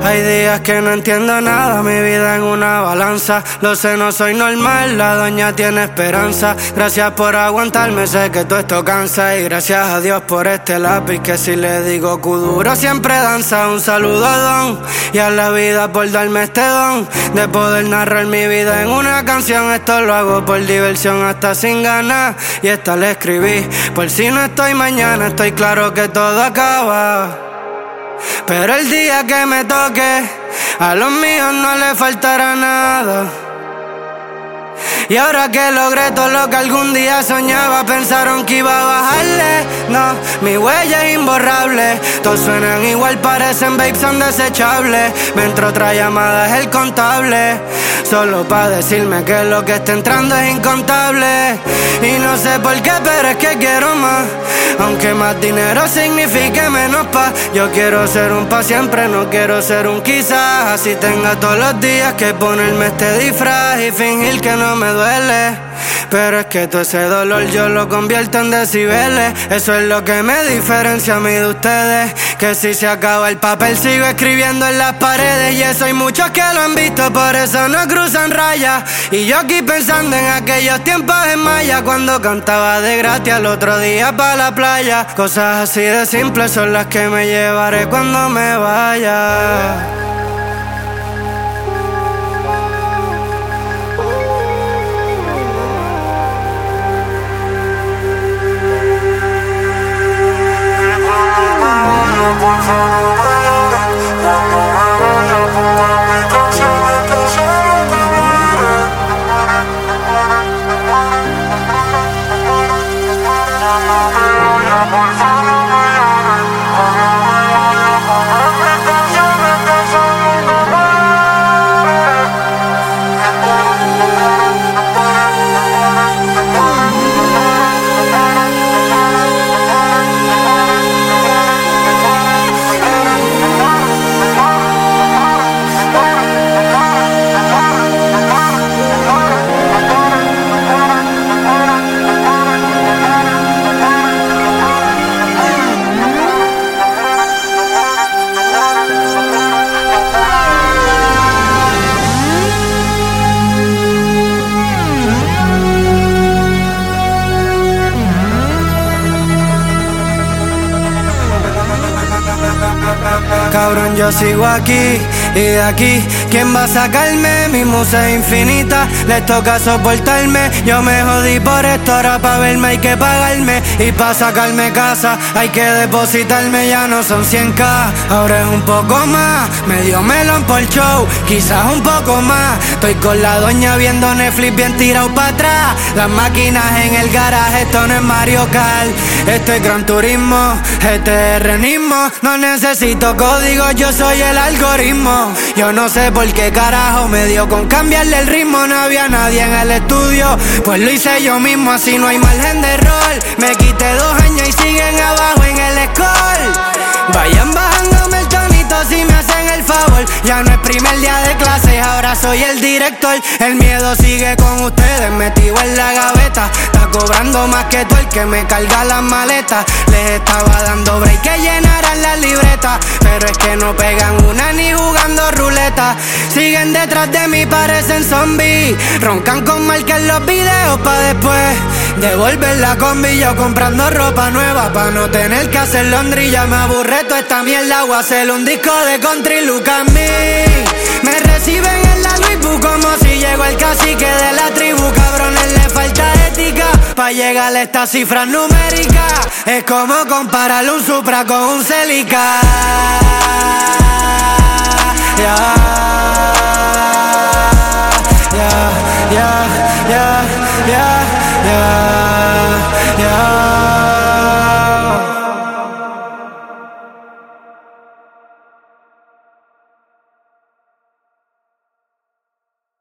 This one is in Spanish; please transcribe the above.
Hay días que no entiendo nada, mi vida en una balanza. Lo sé, no soy normal, la doña tiene esperanza. Gracias por aguantarme, sé que todo esto cansa. Y gracias a Dios por este lápiz que si le digo Kuduro siempre danza. Un saludo a Don y a la vida por darme este don de poder narrar mi vida en una canción. Esto lo hago por diversión hasta sin ganas. Y esta la escribí por si no estoy mañana. Estoy claro que todo acaba, pero el día que me toque, a los míos no le faltará nada. Y ahora que logré todo lo que algún día soñaba, pensaron que iba a bajarle. No, mi huella es imborrable. Todos suenan igual, parecen babes, son desechables. Me entró otra llamada, es el contable, solo pa' decirme que lo que está entrando es incontable. Y no sé por qué, pero es que quiero más. Aunque más dinero signifique menos paz. Yo quiero ser un pa' siempre, no quiero ser un quizás. Así tenga todos los días que ponerme este disfraz y fingir que no me duele. Pero es que todo ese dolor yo lo convierto en decibeles. Eso es lo que me diferencia a mí de ustedes, que si se acaba el papel sigo escribiendo en las paredes. Y eso hay muchos que lo han visto, por eso no cruzan rayas. Y yo aquí pensando en aquellos tiempos en Maya, cuando cantaba de gratis al otro día pa' la playa. Cosas así de simples son las que me llevaré cuando me vaya. Cabrón, yo sigo aquí y de aquí, ¿quién va a sacarme? Mi musa es infinita, les toca soportarme. Yo me jodí por esto, ahora pa' verme hay que pagarme. Y pa' sacarme casa hay que depositarme. Ya no son 100k, ahora es un poco más. Medio melón por show, quizás un poco más. Estoy con la doña viendo Netflix bien tirado pa' atrás. Las máquinas en el garaje, esto no es Mario Kart. Esto es Gran Turismo, este es renismo. No necesito código, yo soy el algoritmo. Yo no sé por qué carajo me dio con cambiarle el ritmo. No había nadie en el estudio, pues lo hice yo mismo. Así no hay margen de error. Me quité 2 años y siguen abajo en el score. Vayan bajándome el tonito si me hacen el favor. Ya no es primer día de clases, ahora soy el director. El miedo sigue con ustedes, metido en la gaveta. Está cobrando más que tú el que me carga las maletas. Les estaba dando break que llenaran las libretas, pero es que no pegan una ni jugando ruleta. Siguen detrás de mí, parecen zombies. Roncan con marca en los videos pa' después devolver la combi. Yo comprando ropa nueva pa' no tener que hacer londrilla. Me aburre toda esta mierda, voy a hacer un disco de country. Look at me. Me reciben en la Louis Vuitton como si llegó el cacique de la tribu. Cabrones, le falta ética pa' llegar a esta cifra numérica. Es como comparar un Supra con un Celica. Yeah, yeah, yeah, yeah, yeah, yeah, yeah.